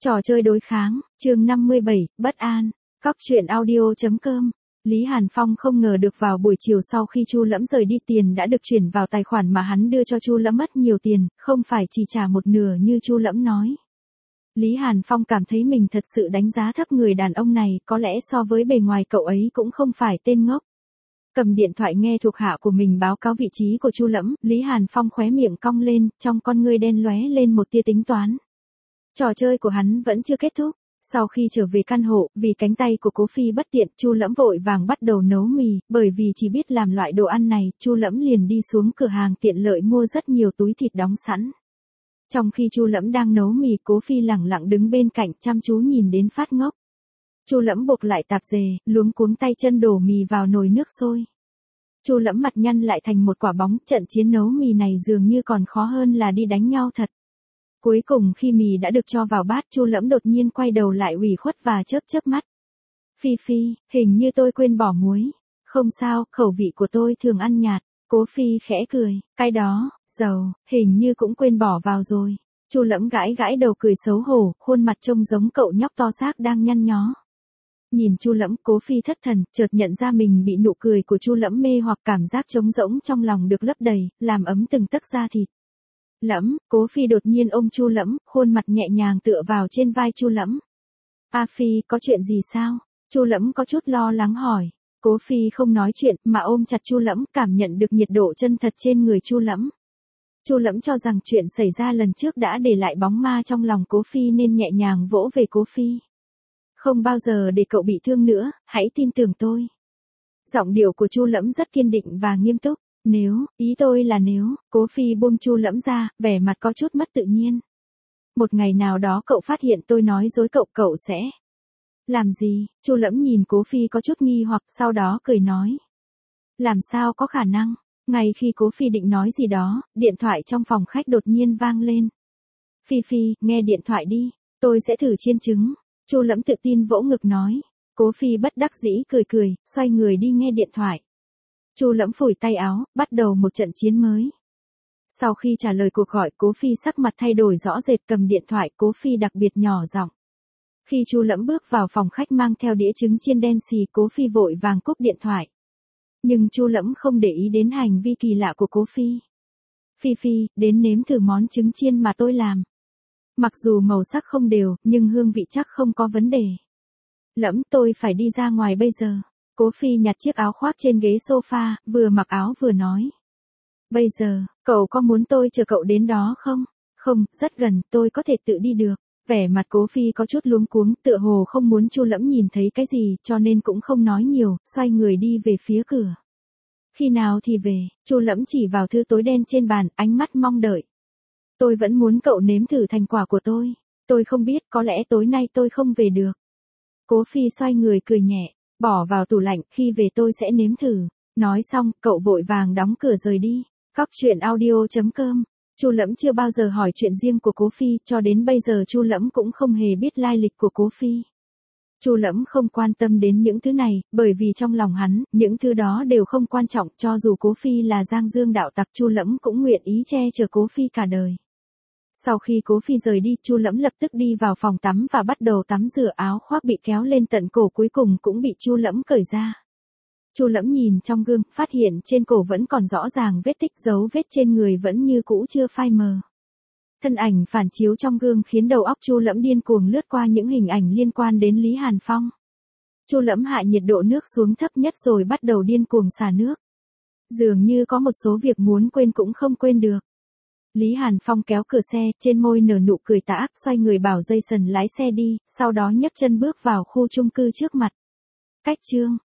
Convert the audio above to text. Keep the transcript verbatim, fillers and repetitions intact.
Trò chơi đối kháng, chương năm mươi bảy, bất an, cóc truyện audio chấm com. Lý Hàn Phong không ngờ được vào buổi chiều sau khi Chu Lẫm rời đi tiền đã được chuyển vào tài khoản mà hắn đưa cho Chu Lẫm mất nhiều tiền, không phải chỉ trả một nửa như Chu Lẫm nói. Lý Hàn Phong cảm thấy mình thật sự đánh giá thấp người đàn ông này, có lẽ so với bề ngoài cậu ấy cũng không phải tên ngốc. Cầm điện thoại nghe thuộc hạ của mình báo cáo vị trí của Chu Lẫm, Lý Hàn Phong khóe miệng cong lên, trong con ngươi đen lóe lên một tia tính toán. Trò chơi của hắn vẫn chưa kết thúc. Sau khi trở về căn hộ, vì cánh tay của Cố Phi bất tiện, Chu Lẫm vội vàng bắt đầu nấu mì, bởi vì chỉ biết làm loại đồ ăn này, Chu Lẫm liền đi xuống cửa hàng tiện lợi mua rất nhiều túi thịt đóng sẵn. Trong khi Chu Lẫm đang nấu mì, Cố Phi lẳng lặng đứng bên cạnh chăm chú nhìn đến phát ngốc. Chu Lẫm buộc lại tạp dề, luống cuống tay chân đổ mì vào nồi nước sôi. Chu Lẫm mặt nhăn lại thành một quả bóng, trận chiến nấu mì này dường như còn khó hơn là đi đánh nhau thật. Cuối cùng khi mì đã được cho vào bát, Chu Lẫm đột nhiên quay đầu lại ủy khuất và chớp chớp mắt. Phi Phi, hình như tôi quên bỏ muối. Không sao, khẩu vị của tôi thường ăn nhạt. Cố Phi khẽ cười, cái đó, dầu, hình như cũng quên bỏ vào rồi. Chu Lẫm gãi gãi đầu cười xấu hổ, khuôn mặt trông giống cậu nhóc to xác đang nhăn nhó. Nhìn Chu Lẫm, Cố Phi thất thần, chợt nhận ra mình bị nụ cười của Chu Lẫm mê hoặc, cảm giác trống rỗng trong lòng được lấp đầy, làm ấm từng tấc da thịt. Lẫm, Cố Phi đột nhiên ôm Chu Lẫm, khuôn mặt nhẹ nhàng tựa vào trên vai Chu Lẫm. A Phi, có chuyện gì sao? Chu Lẫm có chút lo lắng hỏi. Cố Phi không nói chuyện mà ôm chặt Chu Lẫm, cảm nhận được nhiệt độ chân thật trên người Chu Lẫm. Chu Lẫm cho rằng chuyện xảy ra lần trước đã để lại bóng ma trong lòng Cố Phi nên nhẹ nhàng vỗ về Cố Phi. Không bao giờ để cậu bị thương nữa, hãy tin tưởng tôi. Giọng điệu của Chu Lẫm rất kiên định và nghiêm túc. Nếu, ý tôi là nếu, Cố Phi buông Chu Lẫm ra, vẻ mặt có chút mất tự nhiên. Một ngày nào đó cậu phát hiện tôi nói dối cậu, cậu sẽ làm gì? Chu Lẫm nhìn Cố Phi có chút nghi hoặc, sau đó cười nói. Làm sao có khả năng? Ngay khi Cố Phi định nói gì đó, điện thoại trong phòng khách đột nhiên vang lên. Phi Phi, nghe điện thoại đi, tôi sẽ thử chiên trứng. Chu Lẫm tự tin vỗ ngực nói. Cố Phi bất đắc dĩ cười cười, xoay người đi nghe điện thoại. Chu Lẫm phủi tay áo, bắt đầu một trận chiến mới. Sau khi trả lời cuộc gọi, Cố Phi sắc mặt thay đổi rõ rệt, cầm điện thoại, Cố Phi đặc biệt nhỏ giọng. Khi Chu Lẫm bước vào phòng khách mang theo đĩa trứng chiên đen xì, Cố Phi vội vàng cúp điện thoại. Nhưng Chu Lẫm không để ý đến hành vi kỳ lạ của Cố Phi. Phi Phi, đến nếm thử món trứng chiên mà tôi làm. Mặc dù màu sắc không đều, nhưng hương vị chắc không có vấn đề. Lẫm, tôi phải đi ra ngoài bây giờ. Cố Phi nhặt chiếc áo khoác trên ghế sofa, vừa mặc áo vừa nói. Bây giờ, cậu có muốn tôi chờ cậu đến đó không? Không, rất gần, tôi có thể tự đi được. Vẻ mặt Cố Phi có chút luống cuống, tựa hồ không muốn Chu Lẫm nhìn thấy cái gì, cho nên cũng không nói nhiều, xoay người đi về phía cửa. Khi nào thì về? Chu Lẫm chỉ vào thư tối đen trên bàn, ánh mắt mong đợi. Tôi vẫn muốn cậu nếm thử thành quả của tôi. Tôi không biết, có lẽ tối nay tôi không về được. Cố Phi xoay người cười nhẹ. Bỏ vào tủ lạnh, khi về tôi sẽ nếm thử. Nói xong, cậu vội vàng đóng cửa rời đi. Cóc truyện audio chấm com. Chu Lẫm chưa bao giờ hỏi chuyện riêng của Cố Phi, cho đến bây giờ Chu Lẫm cũng không hề biết lai lịch của Cố Phi. Chu Lẫm không quan tâm đến những thứ này, bởi vì trong lòng hắn, những thứ đó đều không quan trọng, cho dù Cố Phi là Giang Dương đạo tặc, Chu Lẫm cũng nguyện ý che chở Cố Phi cả đời. Sau khi Cố Phi rời đi, Chu Lẫm lập tức đi vào phòng tắm và bắt đầu tắm rửa, áo khoác bị kéo lên tận cổ cuối cùng cũng bị Chu Lẫm cởi ra. Chu Lẫm nhìn trong gương, phát hiện trên cổ vẫn còn rõ ràng vết tích, dấu vết trên người vẫn như cũ chưa phai mờ. Thân ảnh phản chiếu trong gương khiến đầu óc Chu Lẫm điên cuồng lướt qua những hình ảnh liên quan đến Lý Hàn Phong. Chu Lẫm hạ nhiệt độ nước xuống thấp nhất rồi bắt đầu điên cuồng xả nước. Dường như có một số việc muốn quên cũng không quên được. Lý Hàn Phong kéo cửa xe, trên môi nở nụ cười tà ác, xoay người bảo Jason lái xe đi, sau đó nhấc chân bước vào khu chung cư trước mặt. Cách chương